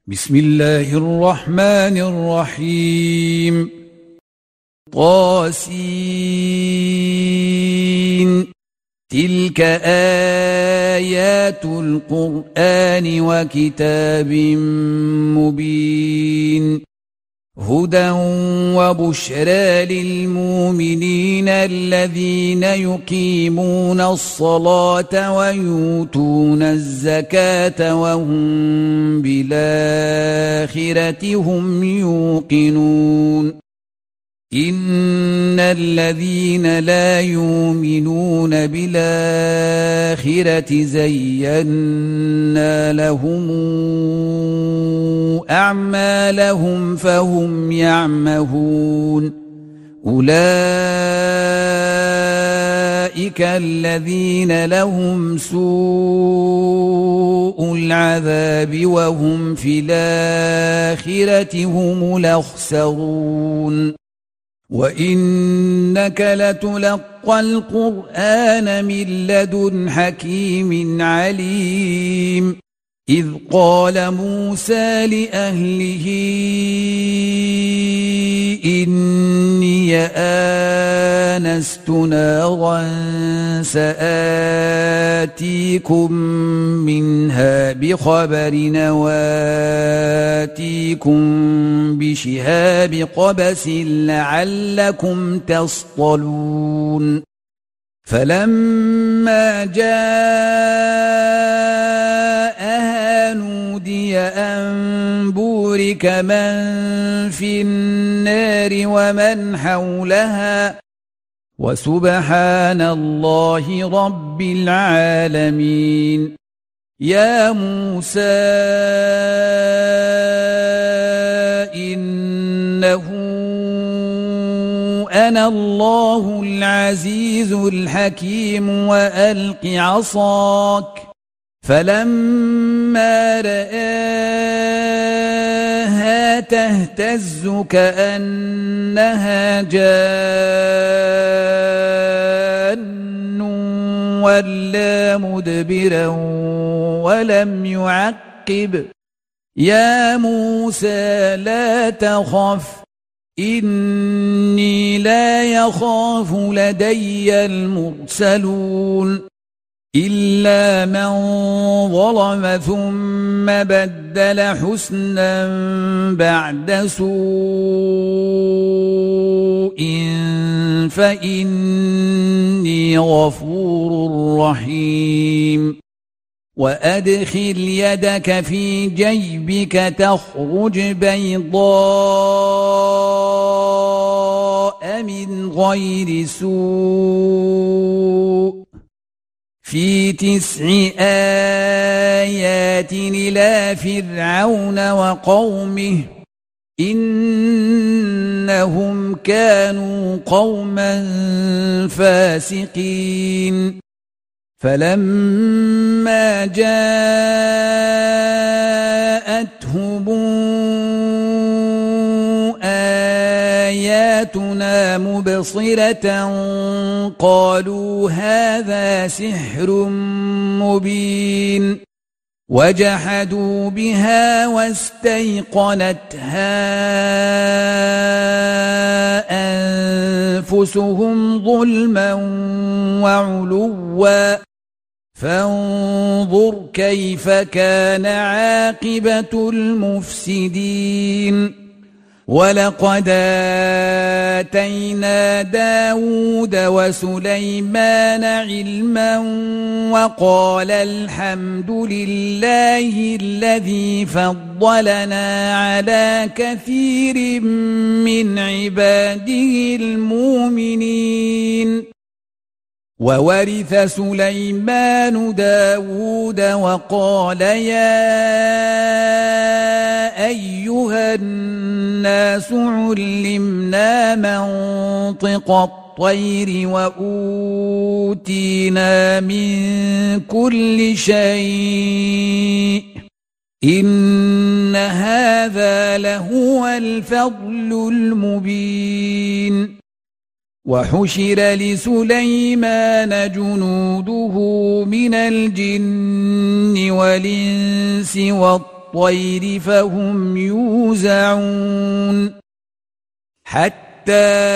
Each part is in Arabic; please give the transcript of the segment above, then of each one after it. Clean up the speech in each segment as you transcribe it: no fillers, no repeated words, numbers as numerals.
بسم الله الرحمن الرحيم. طاسين. تلك آيات القرآن وكتاب مبين، هدى وبشرى للمؤمنين الذين يقيمون الصلاة ويؤتون الزكاة وهم بالآخرة هم يوقنون. إن الذين لا يؤمنون بالآخرة زينا لهم أعمالهم فهم يعمهون. أولئك الذين لهم سوء العذاب وهم في الآخرة هم الأخسرون. وإنك لتلقى القرآن من لدن حكيم عليم. إذ قال موسى لأهله إني آنست نارا سآتيكم منها بخبر وآتيكم بشهاب قبس لعلكم تصطلون. فلما جاءها نودي أن بورك من في النار ومن حولها وسبحان الله رب العالمين. يا موسى إنه أنا الله العزيز الحكيم وألق عصاك. فلما رآها تهتز كأنها جان ولا مدبرا ولم يعقب. يا موسى لا تخف إني لا يخاف لدي المرسلون إلا من ظلم ثم بدل حسنا بعد سوء فإني غفور رحيم. وأدخل يدك في جيبك تخرج بيضاء من غير سوء في 9 آيات إلى فرعون وقومه إنهم كانوا قوما فاسقين. فلما جاءتهم آياتنا مبصرة قالوا هذا سحر مبين. وجحدوا بها واستيقنتها أنفسهم ظلما وعلوا فانظر كيف كان عاقبة المفسدين. ولقد آتينا داود وسليمان علما وقال الحمد لله الذي فضلنا على كثير من عباده المؤمنين. وورث سليمان داود وقال يا أيها الناس علمنا منطق الطير وأوتينا من كل شيء إن هذا لهو الفضل المبين. وحشر لسليمان جنوده من الجن والإنس والطير والطير فهم يوزعون حتى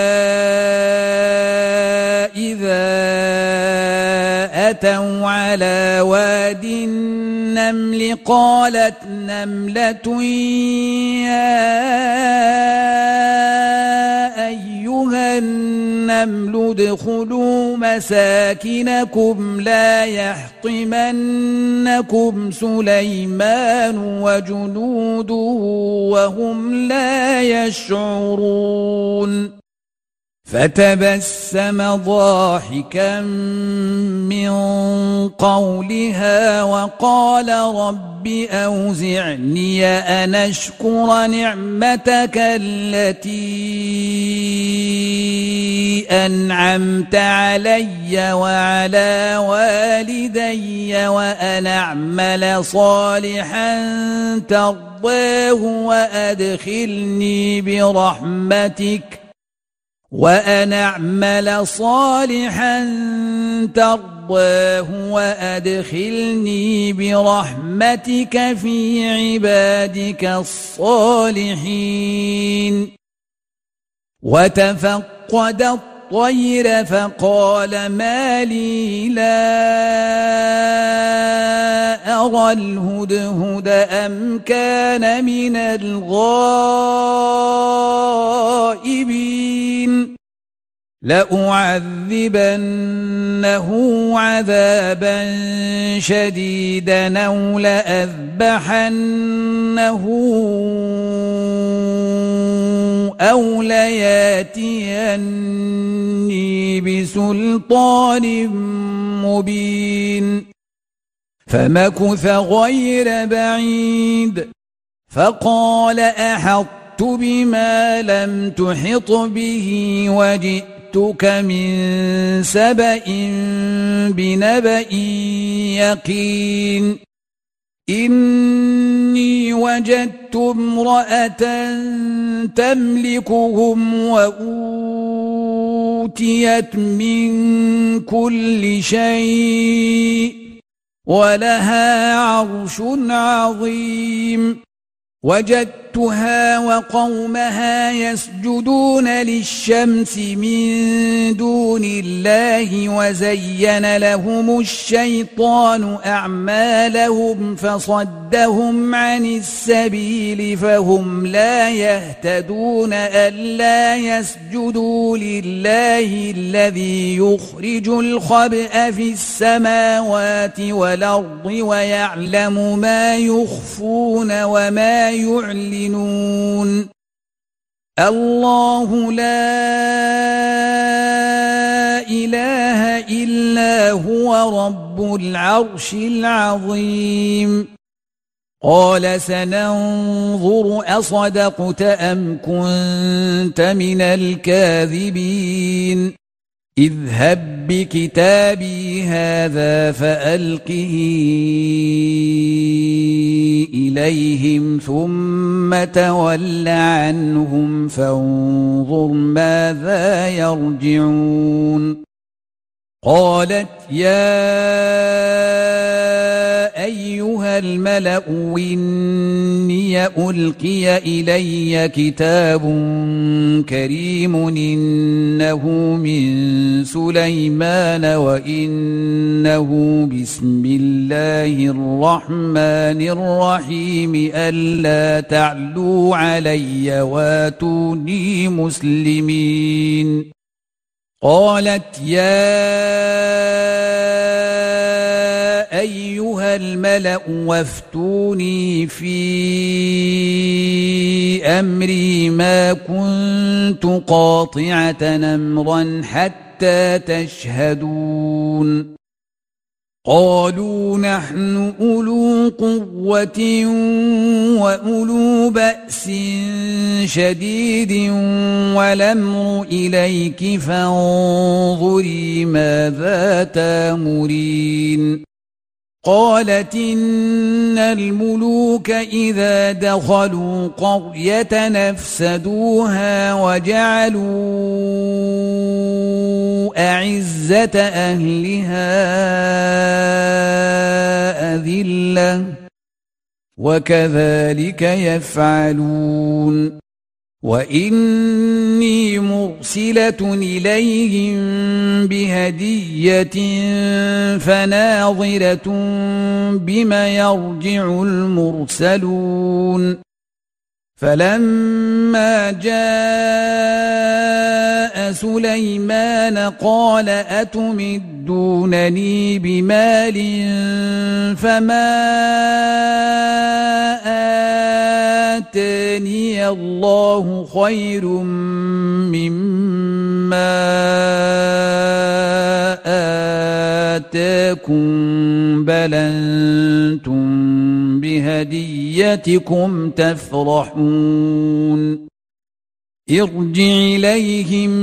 إذا أتوا على واد النمل قالت نملة يا أيها النمل ادخلوا مساكنكم لا يحطمنكم سليمان وجنوده وهم لا يشعرون فتبسم ضاحكا من قولها وقال رب أوزعني أن أشكر نعمتك التي أنعمت علي وعلى والدي وأن أعمل صالحا ترضاه وأن أعمل صالحا ترضاه وأدخلني برحمتك في عبادك الصالحين وتفقد الطير فقال ما لي لا أرى الهدهد أم كان من الغائبين لأعذبنه عذابا شديدا أو لأذبحنه أو لياتيني بسلطان مبين فمكث غير بعيد فقال أحطت بما لم تحط به وجئتك من سبأ بنبأ يقين إني وجدت امرأة تملكهم وأوتيت من كل شيء ولها عرش عظيم وجدتها وقومها يسجدون للشمس من دون الله وزين لهم الشيطان أعمالهم فصدهم عن السبيل فهم لا يهتدون ألا يسجدوا لله الذي يخرج الخبأ في السماوات والأرض ويعلم ما يخفون وما يعلنون الله لا إله إلا هو رب العرش العظيم قال سننظر أصدقت أم كنت من الكاذبين اذهب بكتابي هذا فألقه إليهم ثم تول عنهم فانظر ماذا يرجعون قالت يا أيها الملأ إني ألقي إلي كتاب كريم إنه من سليمان وإنه بسم الله الرحمن الرحيم ألا تعلوا علي واتوني مسلمين قالت يا أيها الملأ وافتوني في أمري ما كنت قاطعة أمرا حتى تشهدون قالوا نحن أولو قوة وأولو بأس شديد والأمر إليك فانظري ماذا تأمرين قالت إن الملوك إذا دخلوا قرية نفسدوها وجعلوا أعزة أهلها أذلة وكذلك يفعلون وإني مرسلة إليهم بهدية فناظرة بما يرجع المرسلون فلما جاء سليمان قال أتمدونني بمال فما آتاني الله خير مما آتاكم بل أنتم بهديتكم تفرحون ارجع إليهم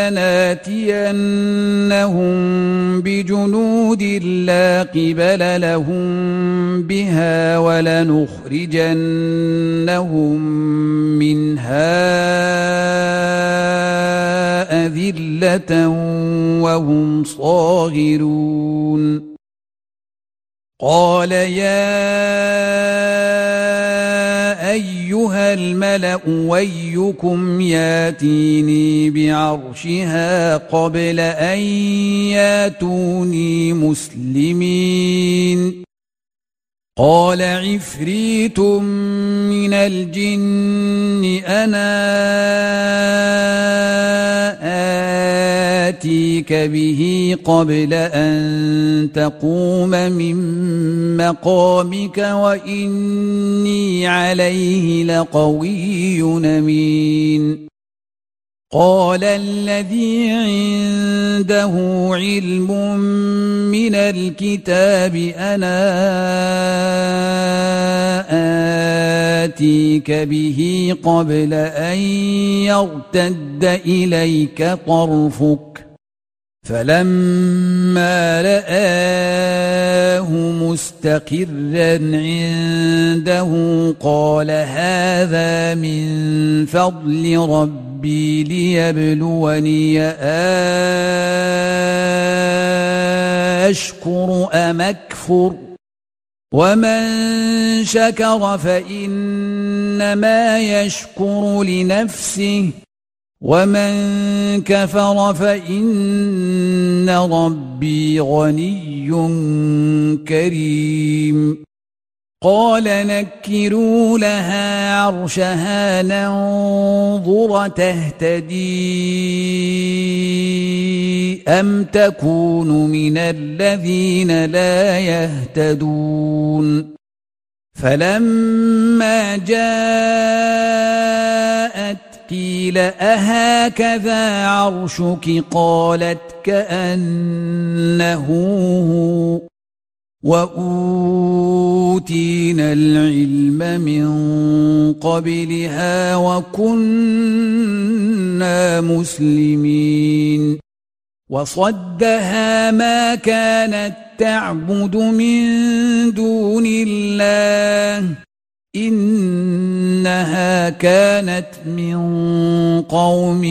فلناتينهم بجنود لا قبل لهم بها ولنخرجنهم منها أذلة وهم صاغرون قال يا أيها الملأ أيكم ياتيني بعرشها قبل أن ياتوني مسلمين قال عفريت من الجن أنا آتيك به قبل أن تقوم من مقامك وإني عليه لقوي أمين قال الذي عنده علم من الكتاب أنا آتيك به قبل أن يرتد إليك طرفك فلما رآه مستقرا عنده قال هذا من فضل ربي ليبلوني أشكر أم أكفر ومن شكر فإنما يشكر لنفسه ومن كفر فإن ربي غني كريم قال نكروا لها عرشها ننظر تهتدي أم تكون من الذين لا يهتدون فلما جاءت قيل أهكذا عرشك قالت كأنه هو وأوتينا العلم من قبلها وكنا مسلمين وصدها ما كانت تعبد من دون الله إنها كانت من قوم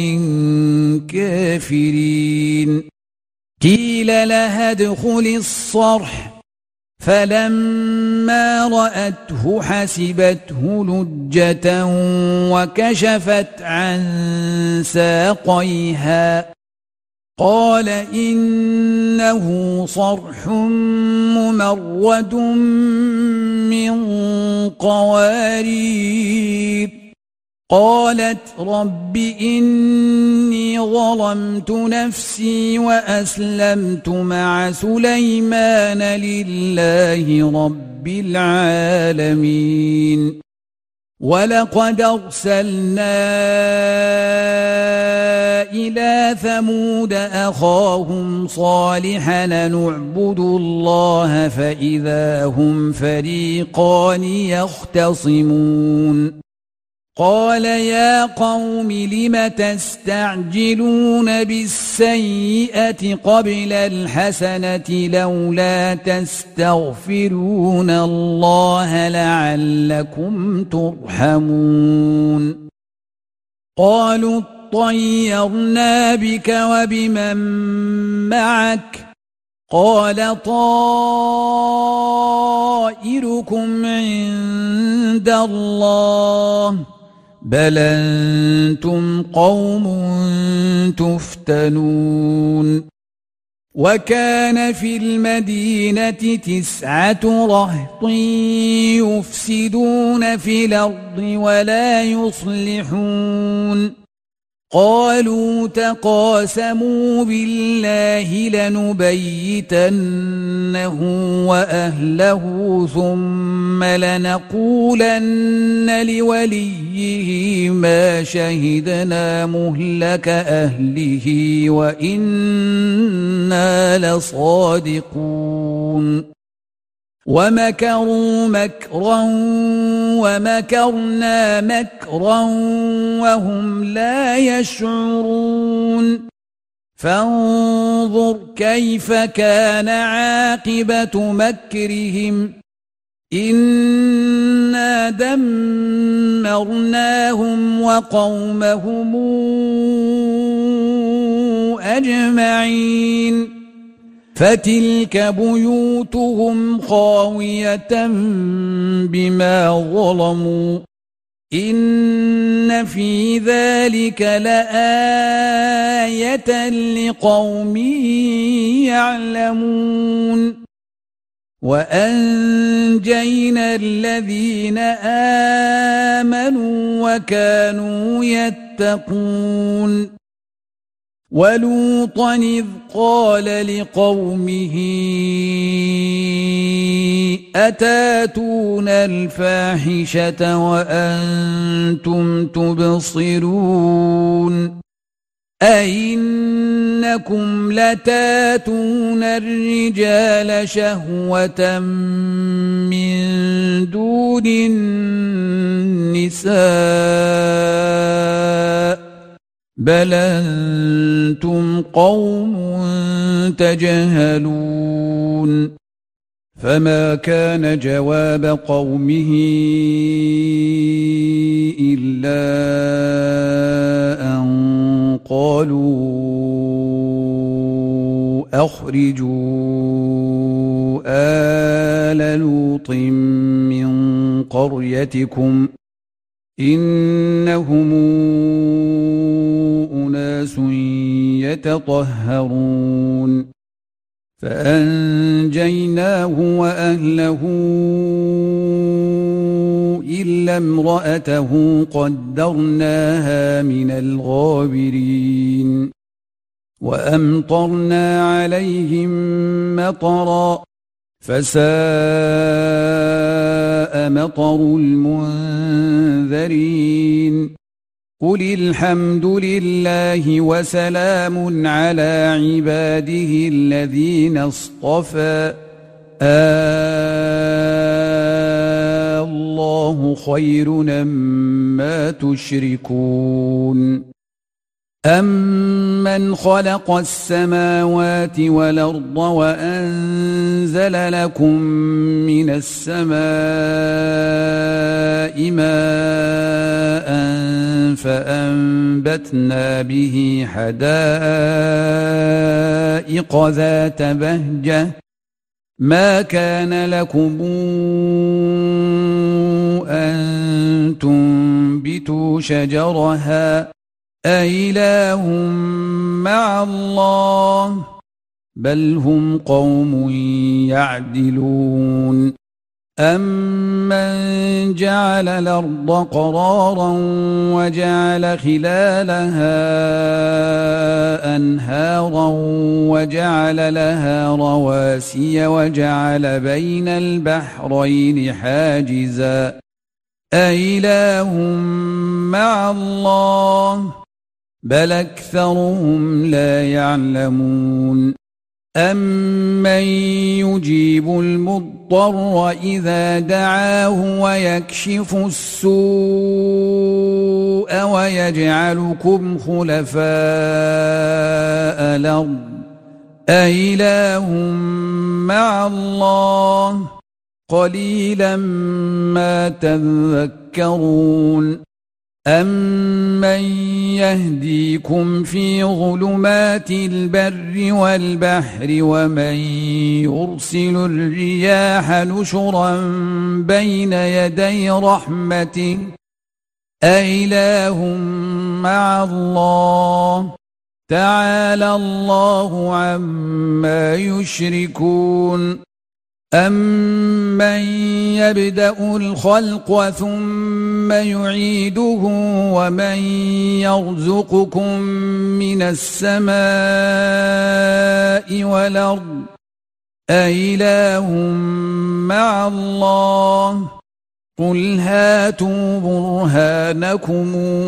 كافرين قيل لها ادخل الصرح فلما رأته حسبته لجة وكشفت عن ساقيها قال إنه صرح ممرد من قوارير قالت رب إني ظلمت نفسي وأسلمت مع سليمان لله رب العالمين ولقد أرسلنا إلى ثمود أخاهم صالحا نعبدوا الله فإذا هم فريقان يختصمون قال يا قوم لم تستعجلون بالسيئة قبل الحسنة لولا تستغفرون الله لعلكم ترحمون قالوا طيرنا بك وبمن معك قال طائركم طائركم عند الله بل أنتم قوم تفتنون وكان في المدينة 9 رهط يفسدون في الأرض ولا يصلحون قالوا تقاسموا بالله لنبيتنه وأهله ثم لنقولن لوليه ما شهدنا مهلك أهله وإنا لصادقون ومكروا مكرا ومكرنا مكرا وهم لا يشعرون فانظر كيف كان عاقبة مكرهم إنا دمرناهم وقومهم أجمعين فتلك بيوتهم خاوية بما ظلموا إن في ذلك لآية لقوم يعلمون وأنجينا الذين آمنوا وكانوا يتقون ولوطا إذ قال لقومه أتاتون الفاحشة وأنتم تبصرون أئنكم لتاتون الرجال شهوة من دون النساء بل أنتم قوم تجهلون فما كان جواب قومه إلا أن قالوا أخرجوا آل لوط من قريتكم إنهم أناس يتطهرون فأنجيناه وأهله إلا امرأته قدرناها من الغابرين وأمطرنا عليهم مطرا فساء مطر المنذرين قل الحمد لله وسلام على عباده الذين اصطفى الله خير أما تشركون أمن خلق السماوات والأرض وأنزل لكم من السماء ماء فأنبتنا به حدائق ذات بهجة ما كان لكم أن تنبتوا شجرها أإله مع الله بل هم قوم يعدلون أمن جعل الأرض قرارا وجعل خلالها أنهارا وجعل لها رواسي وجعل بين البحرين حاجزا أإله مع الله بل أكثرهم لا يعلمون أمن يجيب المضطر إذا دعاه ويكشف السوء ويجعلكم خلفاء الأرض أإله مع الله قليلا ما تذكرون أَمَّن يَهْدِيكُمْ فِي ظُلُمَاتِ الْبَرِّ وَالْبَحْرِ وَمَن يُرْسِلُ الرِّيَاحَ نُشُرًا بَيْنَ يَدَيْ رَحْمَتِهِ أَإِلَٰهٌ مَّعَ اللَّهِ تَعَالَى اللَّهُ عَمَّا يُشْرِكُونَ أَمَّن يَبْدَأُ الْخَلْقَ ثُمَّ يُعِيدُهُ وَمَن يَرْزُقُكُم مِّنَ السَّمَاءِ وَالْأَرْضِ أَإِلَٰهٌ مَّعَ اللَّهِ قُلْ هَاتُوا بُرْهَانَكُمْ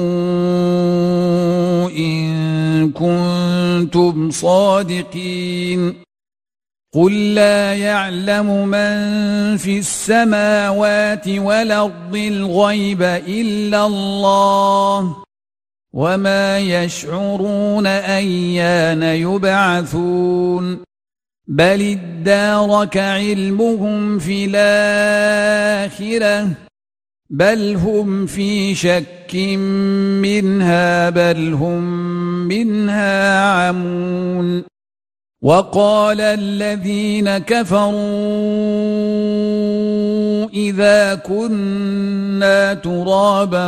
إِن كُنتُمْ صَادِقِينَ قُل لَّا يَعْلَمُ مَن فِي السَّمَاوَاتِ وَالْأَرْضِ الْغَيْبَ إِلَّا اللَّهُ وَمَا يَشْعُرُونَ أَيَّانَ يُبْعَثُونَ بَلِ ادَّارَكَ عِلْمُهُمْ فِي الْآخِرَةِ بَلْ هُمْ فِي شَكٍّ مِّنْهَا بَلْ هُمْ مِنْهَا عَمُونَ وَقَالَ الَّذِينَ كَفَرُوا إِذَا كُنَّا تُرَابًا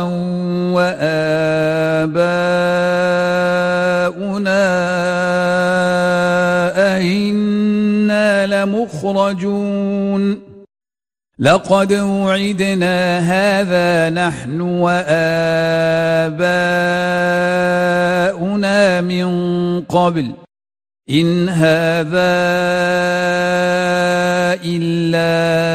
وَآبَاؤُنَا أَئِنَّا لَمُخْرَجُونَ لَقَدْ وُعِدْنَا هَٰذَا نَحْنُ وَآبَاؤُنَا مِن قَبْلُ إِنْ هَٰذَا إِلَّا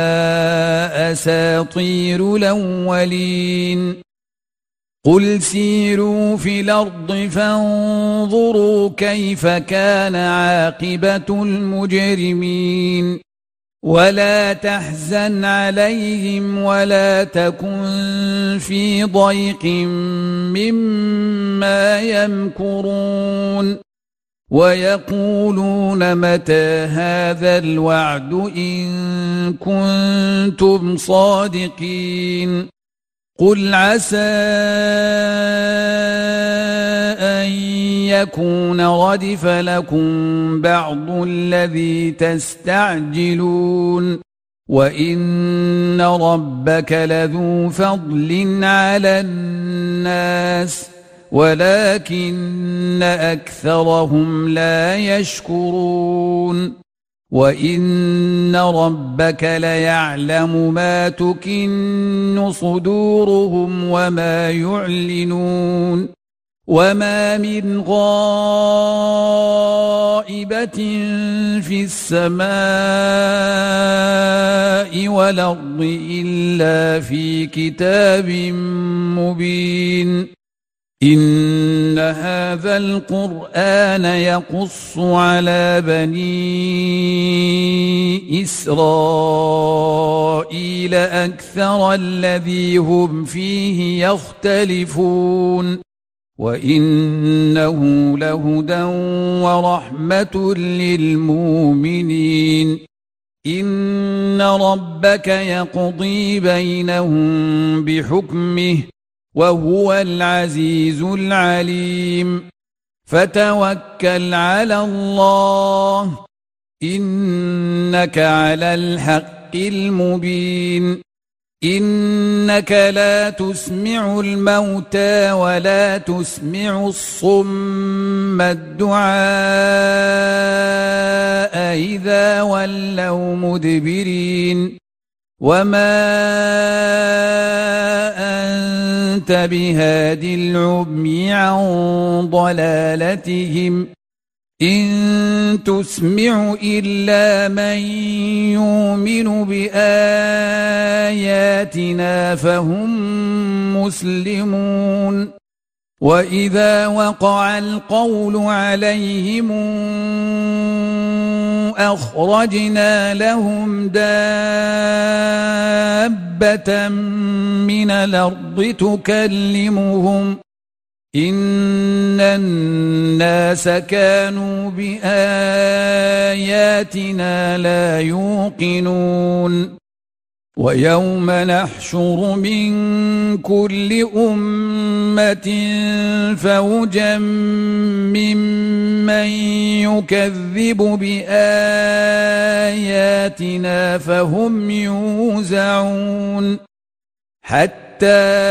أَسَاطِيرُ الْأَوَّلِينَ قُلْ سِيرُوا فِي الْأَرْضِ فَانظُرُوا كَيْفَ كَانَ عَاقِبَةُ الْمُجْرِمِينَ وَلَا تَحْزَنْ عَلَيْهِمْ وَلَا تَكُنْ فِي ضَيْقٍ مِّمَّا يَمْكُرُونَ وَيَقُولُونَ مَتَىٰ هَٰذَا الْوَعْدُ إِن كُنتُمْ صَادِقِينَ قُلْ عَسَىٰ أَن يَكُونَ رَدِفَ لَكُم بَعْضُ الَّذِي تَسْتَعْجِلُونَ وَإِنَّ رَبَّكَ لَذُو فَضْلٍ عَلَى النَّاسِ وَلَكِنَّ أَكْثَرَهُمْ لَا يَشْكُرُونَ وَإِنَّ رَبَّكَ لَيَعْلَمُ مَا تُكِنُّ صُدُورُهُمْ وَمَا يُعْلِنُونَ وَمَا مِنْ غَائِبَةٍ فِي السَّمَاءِ وَالْأَرْضِ إِلَّا فِي كِتَابٍ مُّبِينٍ إِنَّ هَٰذَا الْقُرْآنَ يَقُصُّ عَلَىٰ بَنِي إِسْرَائِيلَ أَكْثَرَ الَّذِي هُمْ فِيهِ يَخْتَلِفُونَ وَإِنَّهُ لَهُدًى وَرَحْمَةٌ لِّلْمُؤْمِنِينَ إِنَّ رَبَّكَ يَقْضِي بَيْنَهُم بِحُكْمِهِ وَهُوَ الْعَزِيزُ الْعَلِيمُ فَتَوَكَّلْ عَلَى اللَّهِ إِنَّكَ عَلَى الْحَقِّ الْمُبِينِ إِنَّكَ لَا تُسْمِعُ الْمَوْتَىٰ وَلَا تُسْمِعُ الصُّمَّ الدُّعَاءَ إِذَا وَلَّوْا مُدْبِرِينَ وَمَا أَنتَ بِهَادِ الْعُمْيِ عَن ضَلَالَتِهِمْ إِن تُسْمِعُ إِلَّا مَن يُؤْمِنُ بِآيَاتِنَا فَهُم مُّسْلِمُونَ وَإِذَا وَقَعَ الْقَوْلُ عَلَيْهِمْ أَخْرَجْنَا لَهُمْ دَابَّةً مِّنَ الْأَرْضِ تُكَلِّمُهُمْ إِنَّ النَّاسَ كَانُوا بِآيَاتِنَا لَا يُوقِنُونَ ويوم نحشر من كل أمة فوجا ممن يكذب بآياتنا فهم يوزعون حتى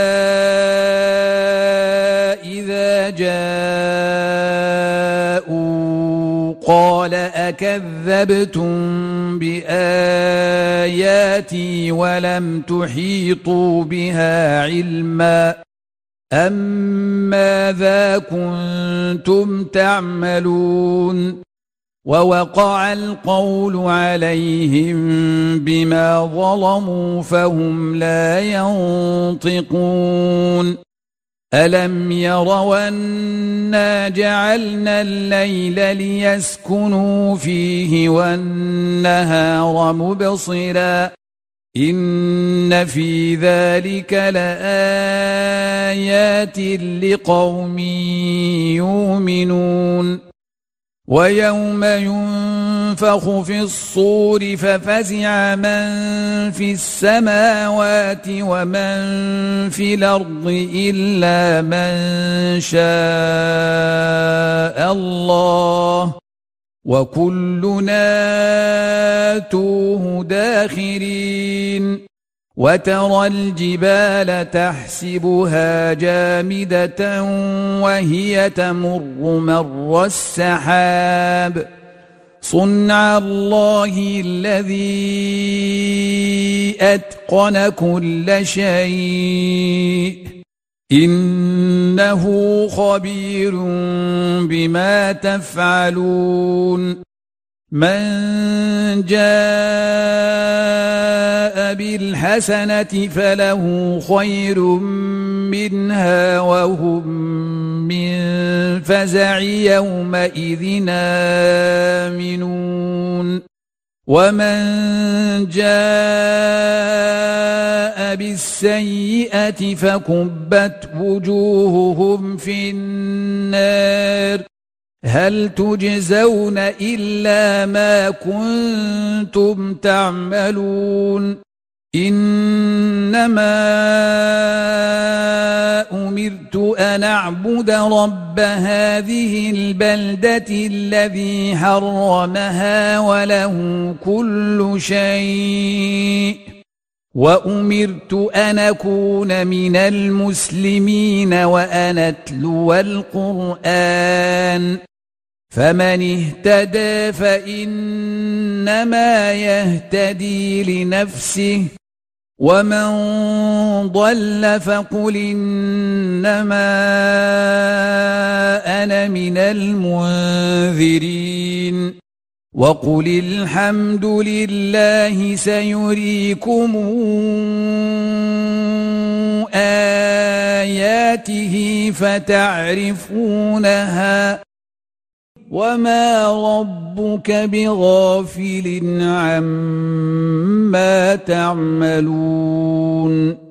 إذا جاءوا قال أكذبتم بآياتي ولم تحيطوا بها علما أم ماذا كنتم تعملون ووقع القول عليهم بما ظلموا فهم لا ينطقون ألم يروا أنا جعلنا الليل ليسكنوا فيه والنهار مبصرا إن في ذلك لآيات لقوم يؤمنون ويوم ينفخ في الصور ففزع من في السماوات ومن في الأرض إلا من شاء الله وكلنا آتوه داخرين وترى الجبال تحسبها جامدة وهي تمر مر السحاب صنع الله الذي أتقن كل شيء إنه خبير بما تفعلون من جاء بالحسنة فله خير منها وهم من فزع يومئذ آمنون ومن جاء بالسيئة فكبت وجوههم في النار هل تجزون إلا ما كنتم تعملون إنما أمرت أن أعبد رب هذه البلدة الذي حرمها وله كل شيء وأمرت أن أكون من المسلمين وأن أتلو القرآن فمن اهتدى فإنما يهتدي لنفسه ومن ضل فقل إنما أنا من المنذرين وقل الحمد لله سيريكم آياته فتعرفونها وما ربك بغافل عما تعملون